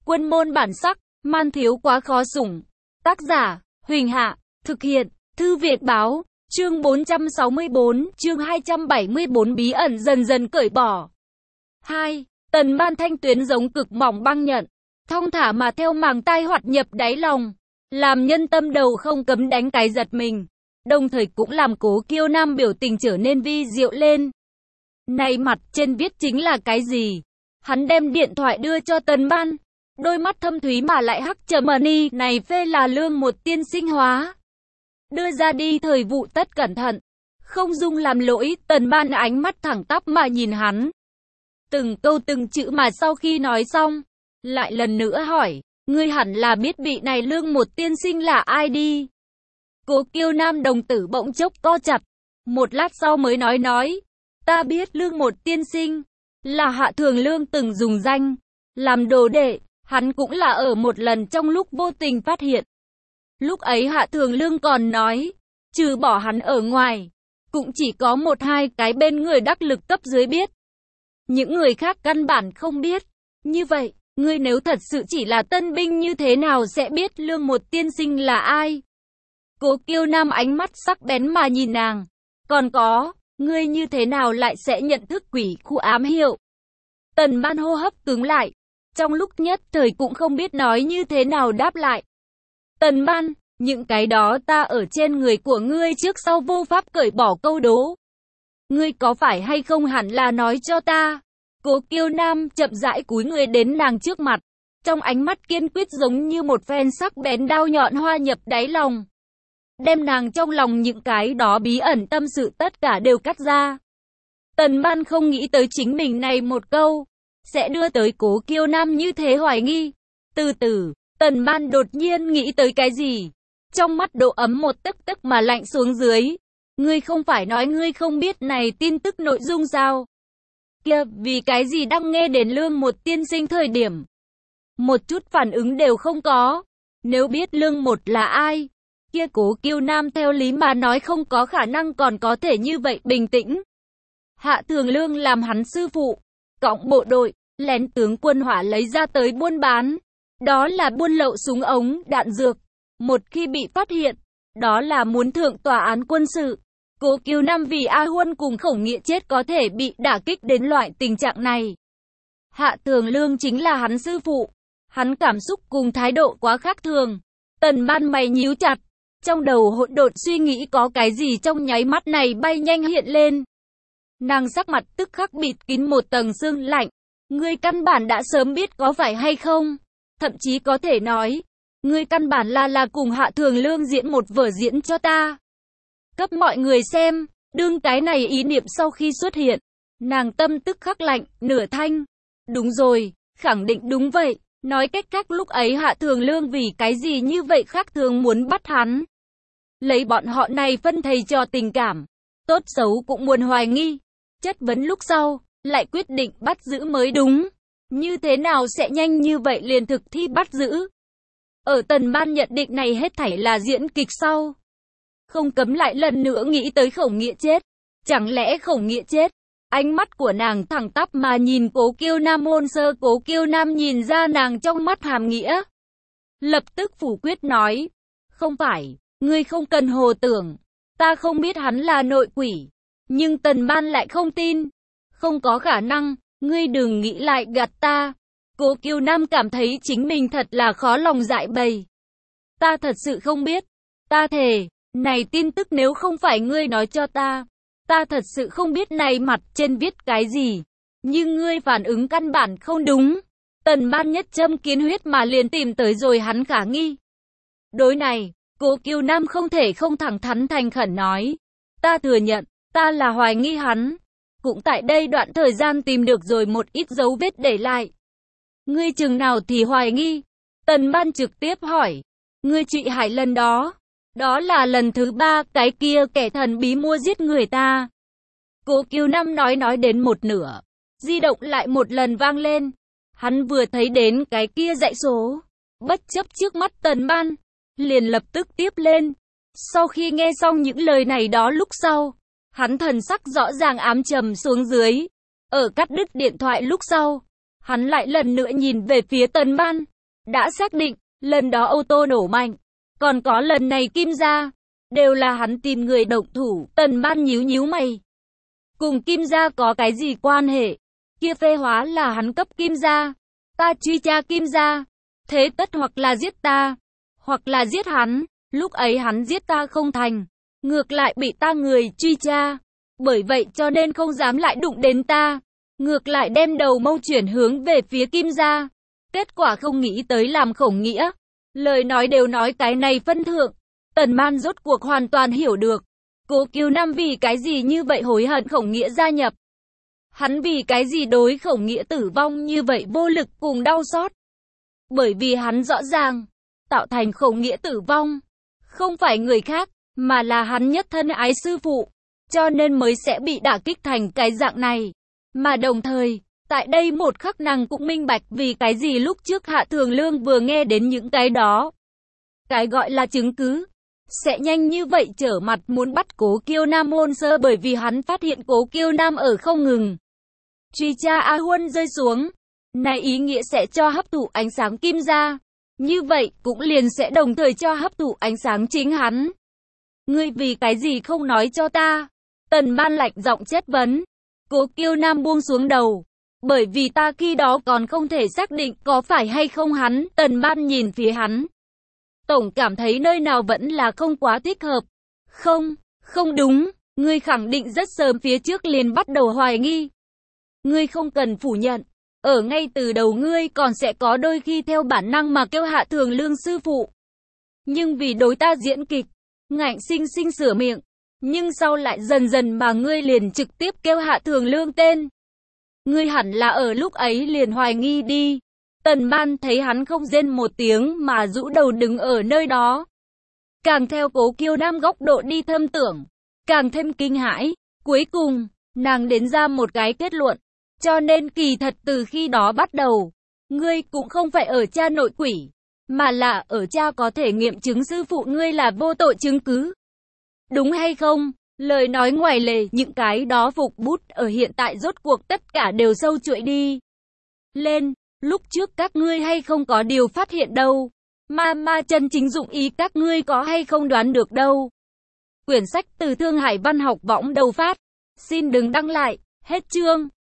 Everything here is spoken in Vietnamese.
Quân môn bản sắc, man thiếu quá khó sủng. Tác giả, Huỳnh Hạ, thực hiện, Thư Việt Báo, chương 464, chương 274 bí ẩn dần dần cởi bỏ. 2. Tần Ban thanh tuyến giống cực mỏng băng nhận, thong thả mà theo màng tai hoạt nhập đáy lòng, làm nhân tâm đầu không cấm đánh cái giật mình, đồng thời cũng làm Cố Kiêu Nam biểu tình trở nên vi diệu lên. Này mặt trên viết chính là cái gì? Hắn đem điện thoại đưa cho Tần Ban, đôi mắt thâm thúy mà lại hắc trầm ni này phê là lương một tiên sinh hóa. Đưa ra đi thời vụ tất cẩn thận, không dung làm lỗi. Tần Ban ánh mắt thẳng tắp mà nhìn hắn, từng câu từng chữ mà sau khi nói xong, lại lần nữa hỏi, ngươi hẳn là biết vị này lương một tiên sinh là ai đi. Cố Kiêu Nam đồng tử bỗng chốc co chặt, một lát sau mới nói, ta biết lương một tiên sinh, là Hạ Thường Lương từng dùng danh, làm đồ đệ, hắn cũng là ở một lần trong lúc vô tình phát hiện. Lúc ấy Hạ Thường Lương còn nói, trừ bỏ hắn ở ngoài, cũng chỉ có một hai cái bên người đắc lực cấp dưới biết. Những người khác căn bản không biết. Như vậy, ngươi nếu thật sự chỉ là tân binh như thế nào sẽ biết lương một tiên sinh là ai? Cố Kiêu Nam ánh mắt sắc bén mà nhìn nàng. Còn có, ngươi như thế nào lại sẽ nhận thức quỷ khu ám hiệu? Tần Ban hô hấp cứng lại, trong lúc nhất thời cũng không biết nói như thế nào đáp lại. Tần Ban, những cái đó ta ở trên người của ngươi trước sau vô pháp cởi bỏ câu đố. Ngươi có phải hay không hẳn là nói cho ta. Cố Kiêu Nam chậm rãi cúi người đến nàng trước mặt, trong ánh mắt kiên quyết giống như một phen sắc bén đao nhọn hoa nhập đáy lòng, đem nàng trong lòng những cái đó bí ẩn tâm sự tất cả đều cắt ra. Tần Ban không nghĩ tới chính mình này một câu sẽ đưa tới Cố Kiêu Nam như thế hoài nghi. Từ từ, Tần Ban đột nhiên nghĩ tới cái gì, trong mắt độ ấm một tức tức mà lạnh xuống dưới. Ngươi không phải nói ngươi không biết này tin tức nội dung sao? Kia, vì cái gì đang nghe đến lương một tiên sinh thời điểm một chút phản ứng đều không có? Nếu biết lương một là ai, kia Cố Kiêu Nam theo lý mà nói không có khả năng còn có thể như vậy bình tĩnh. Hạ Thường Lương làm hắn sư phụ, cõng bộ đội, lén tướng quân hỏa lấy ra tới buôn bán. Đó là buôn lậu súng ống, đạn dược. Một khi bị phát hiện, đó là muốn thượng tòa án quân sự. Cố Kiêu Nam vì A Huân cùng Khổng Nghĩa chết có thể bị đả kích đến loại tình trạng này. Hạ Thường Lương chính là hắn sư phụ. Hắn cảm xúc cùng thái độ quá khác thường. Tần Ban mày nhíu chặt, trong đầu hỗn độn suy nghĩ có cái gì trong nháy mắt này bay nhanh hiện lên. Nàng sắc mặt tức khắc bịt kín một tầng sương lạnh. Ngươi căn bản đã sớm biết có phải hay không? Thậm chí có thể nói, ngươi căn bản là cùng Hạ Thường Lương diễn một vở diễn cho ta, cấp mọi người xem. Đương cái này ý niệm sau khi xuất hiện, nàng tâm tức khắc lạnh, nửa thanh. Đúng rồi, khẳng định đúng vậy. Nói cách khác lúc ấy Hạ Thường Lương vì cái gì như vậy khác thường muốn bắt hắn. Lấy bọn họ này phân thầy trò tình cảm, tốt xấu cũng muốn hoài nghi, chất vấn lúc sau, lại quyết định bắt giữ mới đúng. Như thế nào sẽ nhanh như vậy liền thực thi bắt giữ? Ở Tần Ban nhận định này hết thảy là diễn kịch sau, không cấm lại lần nữa nghĩ tới Khổng Nghĩa chết. Chẳng lẽ Khổng Nghĩa chết? Ánh mắt của nàng thẳng tắp mà nhìn Cố Kiêu Nam hôn sơ. Cố Kiêu Nam nhìn ra nàng trong mắt hàm nghĩa, lập tức phủ quyết nói, không phải, ngươi không cần hồ tưởng, ta không biết hắn là nội quỷ. Nhưng Tần Ban lại không tin, không có khả năng, ngươi đừng nghĩ lại gạt ta. Cố Kiêu Nam cảm thấy chính mình thật là khó lòng giải bày. Ta thật sự không biết, ta thề, này tin tức nếu không phải ngươi nói cho ta thật sự không biết này mặt trên viết cái gì. Nhưng ngươi phản ứng căn bản không đúng. Tần Ban nhất châm kiến huyết mà liền tìm tới rồi hắn khả nghi. Đối này, Cố Kiêu Nam không thể không thẳng thắn thành khẩn nói, ta thừa nhận, ta là hoài nghi hắn. Cũng tại đây đoạn thời gian tìm được rồi một ít dấu vết để lại. Ngươi chừng nào thì hoài nghi? Tần Ban trực tiếp hỏi. Ngươi Trụy Hải lần đó là lần thứ 3, cái kia kẻ thần bí mua giết người ta. Cố Kiêu Nam nói đến một nửa, di động lại một lần vang lên. Hắn vừa thấy đến cái kia dãy số, bất chấp trước mắt Tần Ban, liền lập tức tiếp lên. Sau khi nghe xong những lời này đó lúc sau, hắn thần sắc rõ ràng ám trầm xuống dưới. Ở cắt đứt điện thoại lúc sau, hắn lại lần nữa nhìn về phía Tần Ban, đã xác định, lần đó ô tô nổ mạnh, còn có lần này Kim gia, đều là hắn tìm người động thủ. Tần Ban nhíu nhíu mày. Cùng Kim gia có cái gì quan hệ? Kia phê hóa là hắn cấp Kim gia. Ta truy tra Kim gia, thế tất hoặc là giết ta, hoặc là giết hắn. Lúc ấy hắn giết ta không thành, ngược lại bị ta người truy tra. Bởi vậy cho nên không dám lại đụng đến ta, ngược lại đem đầu mâu chuyển hướng về phía Kim gia. Kết quả không nghĩ tới làm Khổng Nghĩa. Lời nói đều nói cái này phân thượng. Tần Man rốt cuộc hoàn toàn hiểu được. Cố Kiều Nam vì cái gì như vậy hối hận Khổng Nghĩa gia nhập. Hắn vì cái gì đối Khổng Nghĩa tử vong như vậy vô lực cùng đau xót. Bởi vì hắn rõ ràng, tạo thành Khổng Nghĩa tử vong, không phải người khác, mà là hắn nhất thân ái sư phụ. Cho nên mới sẽ bị đả kích thành cái dạng này. Mà đồng thời, tại đây một khắc nàng cũng minh bạch vì cái gì lúc trước Hạ Thường Lương vừa nghe đến những cái đó. Cái gọi là chứng cứ, sẽ nhanh như vậy trở mặt muốn bắt Cố Kiêu Nam hôn sơ bởi vì hắn phát hiện Cố Kiêu Nam ở không ngừng truy tra A Huân rơi xuống. Này ý nghĩa sẽ cho hấp thụ ánh sáng Kim gia. Như vậy cũng liền sẽ đồng thời cho hấp thụ ánh sáng chính hắn. Ngươi vì cái gì không nói cho ta? Tần Man lạnh giọng chất vấn. Cố Kiêu Nam buông xuống đầu. Bởi vì ta khi đó còn không thể xác định có phải hay không hắn. Tần Man nhìn phía hắn. Tổng cảm thấy nơi nào vẫn là không quá thích hợp. Không đúng. Ngươi khẳng định rất sớm phía trước liền bắt đầu hoài nghi. Ngươi không cần phủ nhận. Ở ngay từ đầu ngươi còn sẽ có đôi khi theo bản năng mà kêu Hạ Thường Lương sư phụ. Nhưng vì đối ta diễn kịch, ngạnh sinh sinh sửa miệng. Nhưng sau lại dần dần mà ngươi liền trực tiếp kêu Hạ Thường Lương tên. Ngươi hẳn là ở lúc ấy liền hoài nghi đi. Tần Man thấy hắn không rên một tiếng mà rũ đầu đứng ở nơi đó. Càng theo Cố Kiêu Nam góc độ đi thâm tưởng, càng thêm kinh hãi. Cuối cùng, nàng đến ra một cái kết luận. Cho nên kỳ thật từ khi đó bắt đầu, ngươi cũng không phải ở cha nội quỷ, mà là ở cha có thể nghiệm chứng sư phụ ngươi là vô tội chứng cứ. Đúng hay không? Lời nói ngoài lề, những cái đó phục bút ở hiện tại rốt cuộc tất cả đều sâu chuỗi đi lên. Lúc trước các ngươi hay không có điều phát hiện đâu. Mà chân chính dụng ý các ngươi có hay không đoán được đâu. Quyển sách từ Thương Hải Văn học võng đầu phát. Xin đừng đăng lại. Hết chương.